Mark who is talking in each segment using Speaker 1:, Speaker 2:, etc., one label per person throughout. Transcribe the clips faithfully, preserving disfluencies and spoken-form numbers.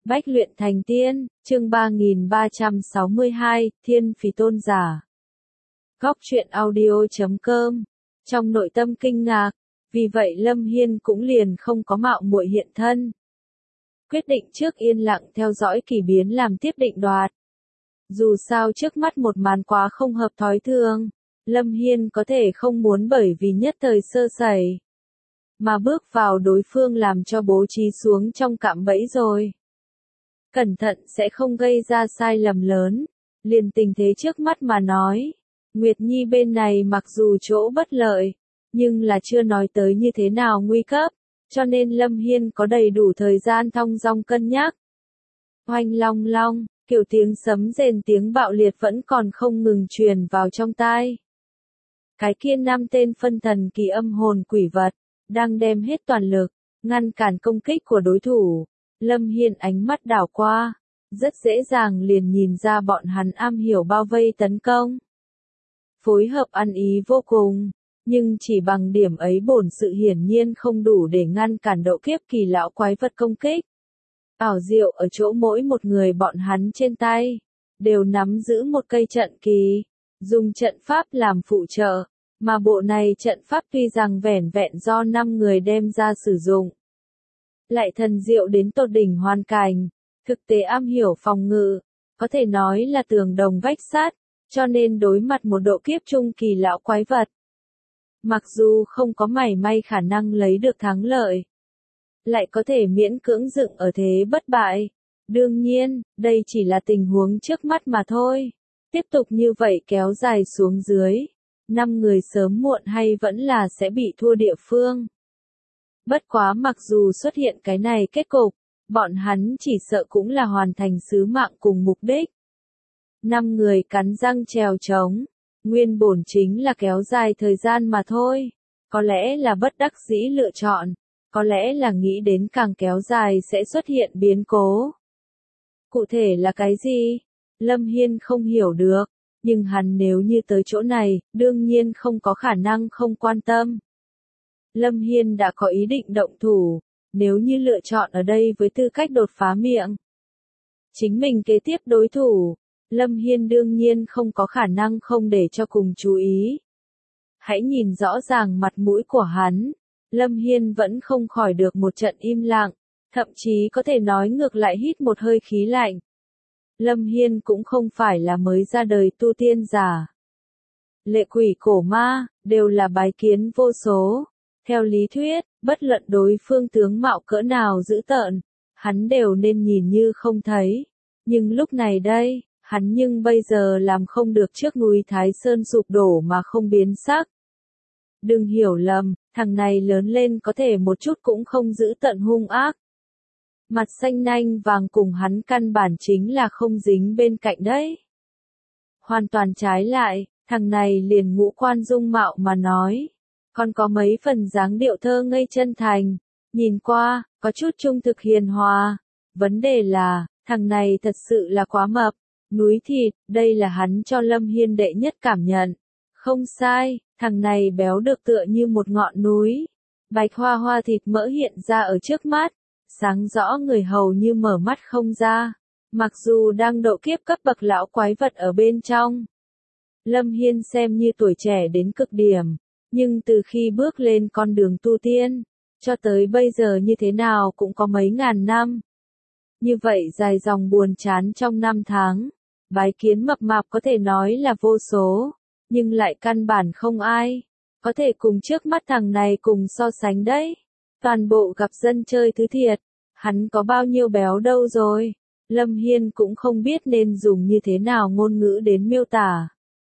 Speaker 1: Bách luyện thành tiên, chương ba nghìn ba trăm sáu mươi hai, Thiên Phì Tôn Giả. Góc truyện audio chấm com. Trong nội tâm kinh ngạc, vì vậy Lâm Hiên cũng liền không có mạo muội hiện thân. Quyết định trước yên lặng theo dõi kỳ biến làm tiếp định đoạt. Dù sao trước mắt một màn quá không hợp thói thường, Lâm Hiên có thể không muốn bởi vì nhất thời sơ sẩy mà bước vào đối phương làm cho bố trí xuống trong cạm bẫy rồi. Cẩn thận sẽ không gây ra sai lầm lớn. Liền tình thế trước mắt mà nói, Nguyệt Nhi bên này mặc dù chỗ bất lợi, nhưng là chưa nói tới như thế nào nguy cấp, cho nên Lâm Hiên có đầy đủ thời gian thong dong cân nhắc. Oanh long long, kiểu tiếng sấm rền tiếng bạo liệt vẫn còn không ngừng truyền vào trong tai. Cái kia năm tên phân thần kỳ âm hồn quỷ vật, đang đem hết toàn lực, ngăn cản công kích của đối thủ. Lâm Hiên ánh mắt đảo qua, rất dễ dàng liền nhìn ra bọn hắn am hiểu bao vây tấn công. Phối hợp ăn ý vô cùng, nhưng chỉ bằng điểm ấy bổn sự hiển nhiên không đủ để ngăn cản độ kiếp kỳ lão quái vật công kích. Ảo diệu ở chỗ mỗi một người bọn hắn trên tay, đều nắm giữ một cây trận kỳ, dùng trận pháp làm phụ trợ, mà bộ này trận pháp tuy rằng vẻn vẹn do năm người đem ra sử dụng, lại thần diệu đến tột đỉnh hoàn cảnh, thực tế am hiểu phòng ngự, có thể nói là tường đồng vách sắt, cho nên đối mặt một độ kiếp trung kỳ lão quái vật, mặc dù không có mảy may khả năng lấy được thắng lợi, lại có thể miễn cưỡng dựng ở thế bất bại. Đương nhiên, đây chỉ là tình huống trước mắt mà thôi. Tiếp tục như vậy kéo dài xuống dưới, năm người sớm muộn hay vẫn là sẽ bị thua địa phương. Bất quá mặc dù xuất hiện cái này kết cục, bọn hắn chỉ sợ cũng là hoàn thành sứ mạng cùng mục đích. Năm người cắn răng trèo trống, nguyên bổn chính là kéo dài thời gian mà thôi. Có lẽ là bất đắc dĩ lựa chọn, có lẽ là nghĩ đến càng kéo dài sẽ xuất hiện biến cố. Cụ thể là cái gì? Lâm Hiên không hiểu được, nhưng hắn nếu như tới chỗ này, đương nhiên không có khả năng không quan tâm. Lâm Hiên đã có ý định động thủ, nếu như lựa chọn ở đây với tư cách đột phá miệng chính mình kế tiếp đối thủ, Lâm Hiên đương nhiên không có khả năng không để cho cùng chú ý. Hãy nhìn rõ ràng mặt mũi của hắn, Lâm Hiên vẫn không khỏi được một trận im lặng, thậm chí có thể nói ngược lại hít một hơi khí lạnh. Lâm Hiên cũng không phải là mới ra đời tu tiên giả. Lệ quỷ cổ ma, đều là bái kiến vô số. Theo lý thuyết, bất luận đối phương tướng mạo cỡ nào dữ tợn, hắn đều nên nhìn như không thấy. Nhưng lúc này đây, hắn nhưng bây giờ làm không được trước núi Thái Sơn sụp đổ mà không biến sắc. Đừng hiểu lầm, thằng này lớn lên có thể một chút cũng không giữ tận hung ác. Mặt xanh nanh vàng cùng hắn căn bản chính là không dính bên cạnh đấy. Hoàn toàn trái lại, thằng này liền ngũ quan dung mạo mà nói. Còn có mấy phần dáng điệu thơ ngây chân thành, nhìn qua, có chút trung thực hiền hòa. Vấn đề là, thằng này thật sự là quá mập, núi thịt, đây là hắn cho Lâm Hiên đệ nhất cảm nhận. Không sai, thằng này béo được tựa như một ngọn núi. Bạch hoa hoa thịt mỡ hiện ra ở trước mắt, sáng rõ người hầu như mở mắt không ra. Mặc dù đang độ kiếp cấp bậc lão quái vật ở bên trong, Lâm Hiên xem như tuổi trẻ đến cực điểm. Nhưng từ khi bước lên con đường tu tiên, cho tới bây giờ như thế nào cũng có mấy ngàn năm. Như vậy dài dòng buồn chán trong năm tháng, bái kiến mập mạp có thể nói là vô số, nhưng lại căn bản không ai có thể cùng trước mắt thằng này cùng so sánh đấy. Toàn bộ gặp dân chơi thứ thiệt, hắn có bao nhiêu béo đâu rồi, Lâm Hiên cũng không biết nên dùng như thế nào ngôn ngữ đến miêu tả.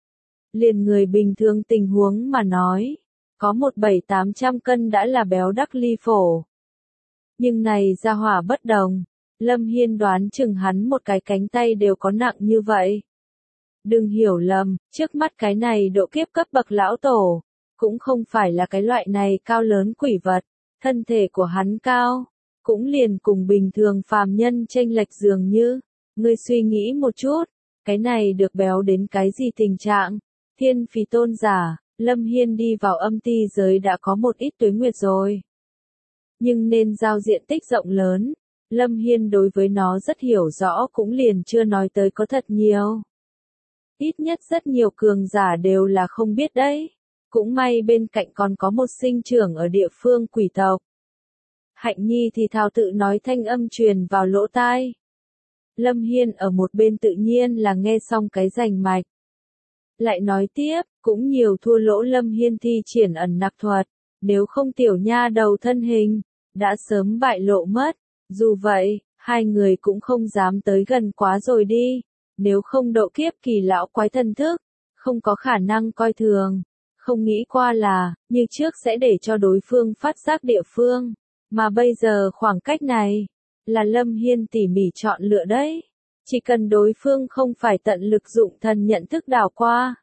Speaker 1: Liền người bình thường tình huống mà nói, có một bảy tám trăm cân đã là béo đắc ly phổ. Nhưng này ra hỏa bất đồng, Lâm Hiên đoán chừng hắn một cái cánh tay đều có nặng như vậy. Đừng hiểu lầm, trước mắt cái này độ kiếp cấp bậc lão tổ, cũng không phải là cái loại này cao lớn quỷ vật, thân thể của hắn cao, cũng liền cùng bình thường phàm nhân chênh lệch dường như, ngươi suy nghĩ một chút, cái này được béo đến cái gì tình trạng? Thiên Phì Tôn Giả, Lâm Hiên đi vào âm ti giới đã có một ít tuế nguyệt rồi. Nhưng nên giao diện tích rộng lớn, Lâm Hiên đối với nó rất hiểu rõ cũng liền chưa nói tới có thật nhiều. Ít nhất rất nhiều cường giả đều là không biết đấy. Cũng may bên cạnh còn có một sinh trưởng ở địa phương quỷ tộc. Hạnh Nhi thì thào tự nói thanh âm truyền vào lỗ tai. Lâm Hiên ở một bên tự nhiên là nghe xong cái rành mạch. Lại nói tiếp, cũng nhiều thua lỗ Lâm Hiên thi triển ẩn nặc thuật, nếu không tiểu nha đầu thân hình, đã sớm bại lộ mất. Dù vậy, hai người cũng không dám tới gần quá rồi đi, nếu không độ kiếp kỳ lão quái thân thức, không có khả năng coi thường. Không nghĩ qua là, như trước sẽ để cho đối phương phát giác địa phương, mà bây giờ khoảng cách này, là Lâm Hiên tỉ mỉ chọn lựa đấy. Chỉ cần đối phương không phải tận lực dụng thần nhận thức đảo qua,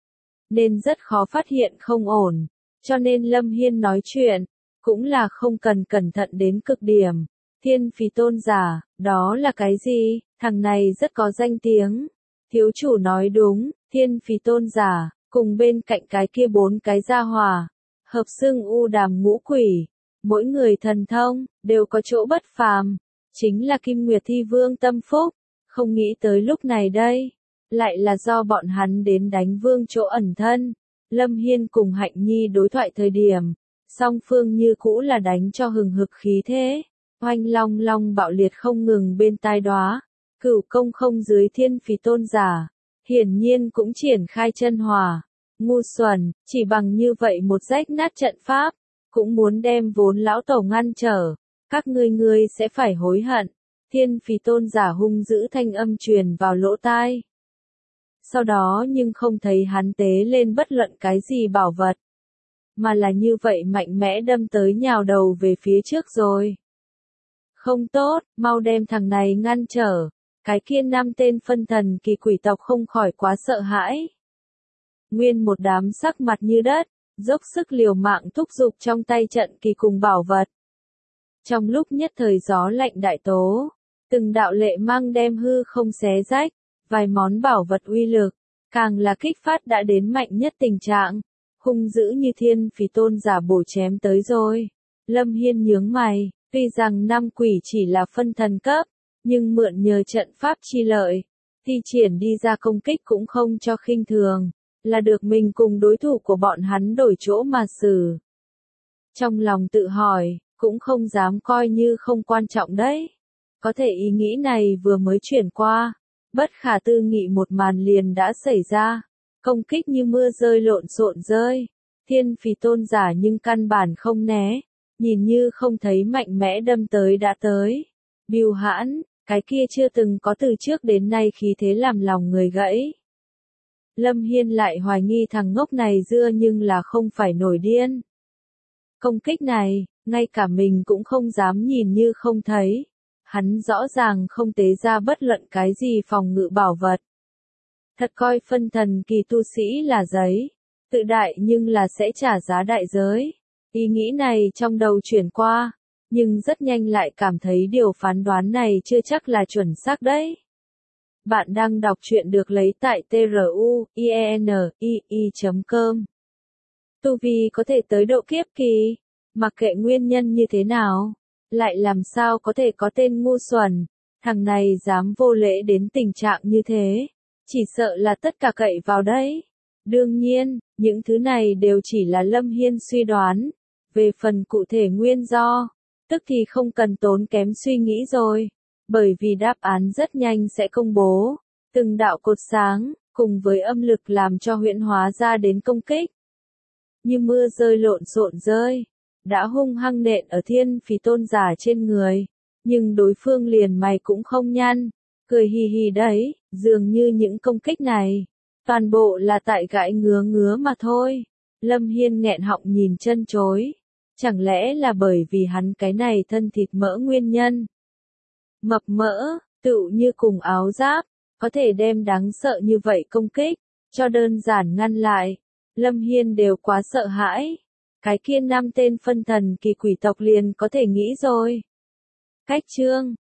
Speaker 1: nên rất khó phát hiện không ổn, cho nên Lâm Hiên nói chuyện, cũng là không cần cẩn thận đến cực điểm. Thiên phì tôn giả, đó là cái gì? Thằng này rất có danh tiếng. Thiếu chủ nói đúng, thiên phì tôn giả, cùng bên cạnh cái kia bốn cái gia hỏa, hợp xưng u đàm ngũ quỷ, mỗi người thần thông, đều có chỗ bất phàm, chính là Kim Nguyệt Thi Vương tâm phúc, không nghĩ tới lúc này đây, lại là do bọn hắn đến đánh vương chỗ ẩn thân. Lâm Hiên cùng Hạnh Nhi đối thoại thời điểm, song phương như cũ là đánh cho hừng hực khí thế, oanh long long bạo liệt không ngừng bên tai đóa, cửu công không dưới thiên phì tôn giả, hiển nhiên cũng triển khai chân hỏa. Ngu xuẩn, chỉ bằng như vậy một rách nát trận pháp, cũng muốn đem vốn lão tổ ngăn trở, các ngươi ngươi sẽ phải hối hận. Thiên phì tôn giả hung dữ thanh âm truyền vào lỗ tai. Sau đó nhưng không thấy hắn tế lên bất luận cái gì bảo vật, mà là như vậy mạnh mẽ đâm tới nhào đầu về phía trước rồi. Không tốt, mau đem thằng này ngăn trở. Cái kia năm tên phân thần kỳ quỷ tộc không khỏi quá sợ hãi. Nguyên một đám sắc mặt như đất, dốc sức liều mạng thúc giục trong tay trận kỳ cùng bảo vật. Trong lúc nhất thời gió lạnh đại tố, từng đạo lệ mang đem hư không xé rách, vài món bảo vật uy lực, càng là kích phát đã đến mạnh nhất tình trạng, hung dữ như thiên phì tôn giả bổ chém tới rồi. Lâm Hiên nhướng mày, tuy rằng năm quỷ chỉ là phân thần cấp, nhưng mượn nhờ trận pháp chi lợi, thi triển đi ra công kích cũng không cho khinh thường, là được mình cùng đối thủ của bọn hắn đổi chỗ mà xử. Trong lòng tự hỏi, cũng không dám coi như không quan trọng đấy. Có thể ý nghĩ này vừa mới chuyển qua, bất khả tư nghị một màn liền đã xảy ra, công kích như mưa rơi lộn xộn rơi, thiên phì tôn giả nhưng căn bản không né, nhìn như không thấy mạnh mẽ đâm tới đã tới. Bưu hãn, cái kia chưa từng có từ trước đến nay khí thế làm lòng người gãy. Lâm Hiên lại hoài nghi thằng ngốc này dưa nhưng là không phải nổi điên. Công kích này, ngay cả mình cũng không dám nhìn như không thấy. Hắn rõ ràng không tế ra bất luận cái gì phòng ngự bảo vật. Thật coi phân thần kỳ tu sĩ là giấy, tự đại nhưng là sẽ trả giá đại giới. Ý nghĩ này trong đầu chuyển qua, nhưng rất nhanh lại cảm thấy điều phán đoán này chưa chắc là chuẩn xác đấy. Bạn đang đọc truyện được lấy tại tru inii chấm com. Tu vi có thể tới độ kiếp kỳ, mặc kệ nguyên nhân như thế nào, lại làm sao có thể có tên ngu xuẩn, thằng này dám vô lễ đến tình trạng như thế, chỉ sợ là tất cả cậy vào đấy. Đương nhiên, những thứ này đều chỉ là Lâm Hiên suy đoán, về phần cụ thể nguyên do, tức thì không cần tốn kém suy nghĩ rồi, bởi vì đáp án rất nhanh sẽ công bố, từng đạo cột sáng, cùng với âm lực làm cho huyễn hóa ra đến công kích. Như mưa rơi lộn xộn rơi, đã hung hăng nện ở thiên phì tôn giả trên người, nhưng đối phương liền mày cũng không nhăn, cười hì hì đấy, dường như những công kích này, toàn bộ là tại gãi ngứa ngứa mà thôi. Lâm Hiên nghẹn họng nhìn chân chối, chẳng lẽ là bởi vì hắn cái này thân thịt mỡ nguyên nhân. Mập mỡ, tựu như cùng áo giáp, có thể đem đáng sợ như vậy công kích, cho đơn giản ngăn lại. Lâm Hiên đều quá sợ hãi. Cái kia năm tên phân thần kỳ quỷ tộc liền có thể nghĩ rồi. Cách chương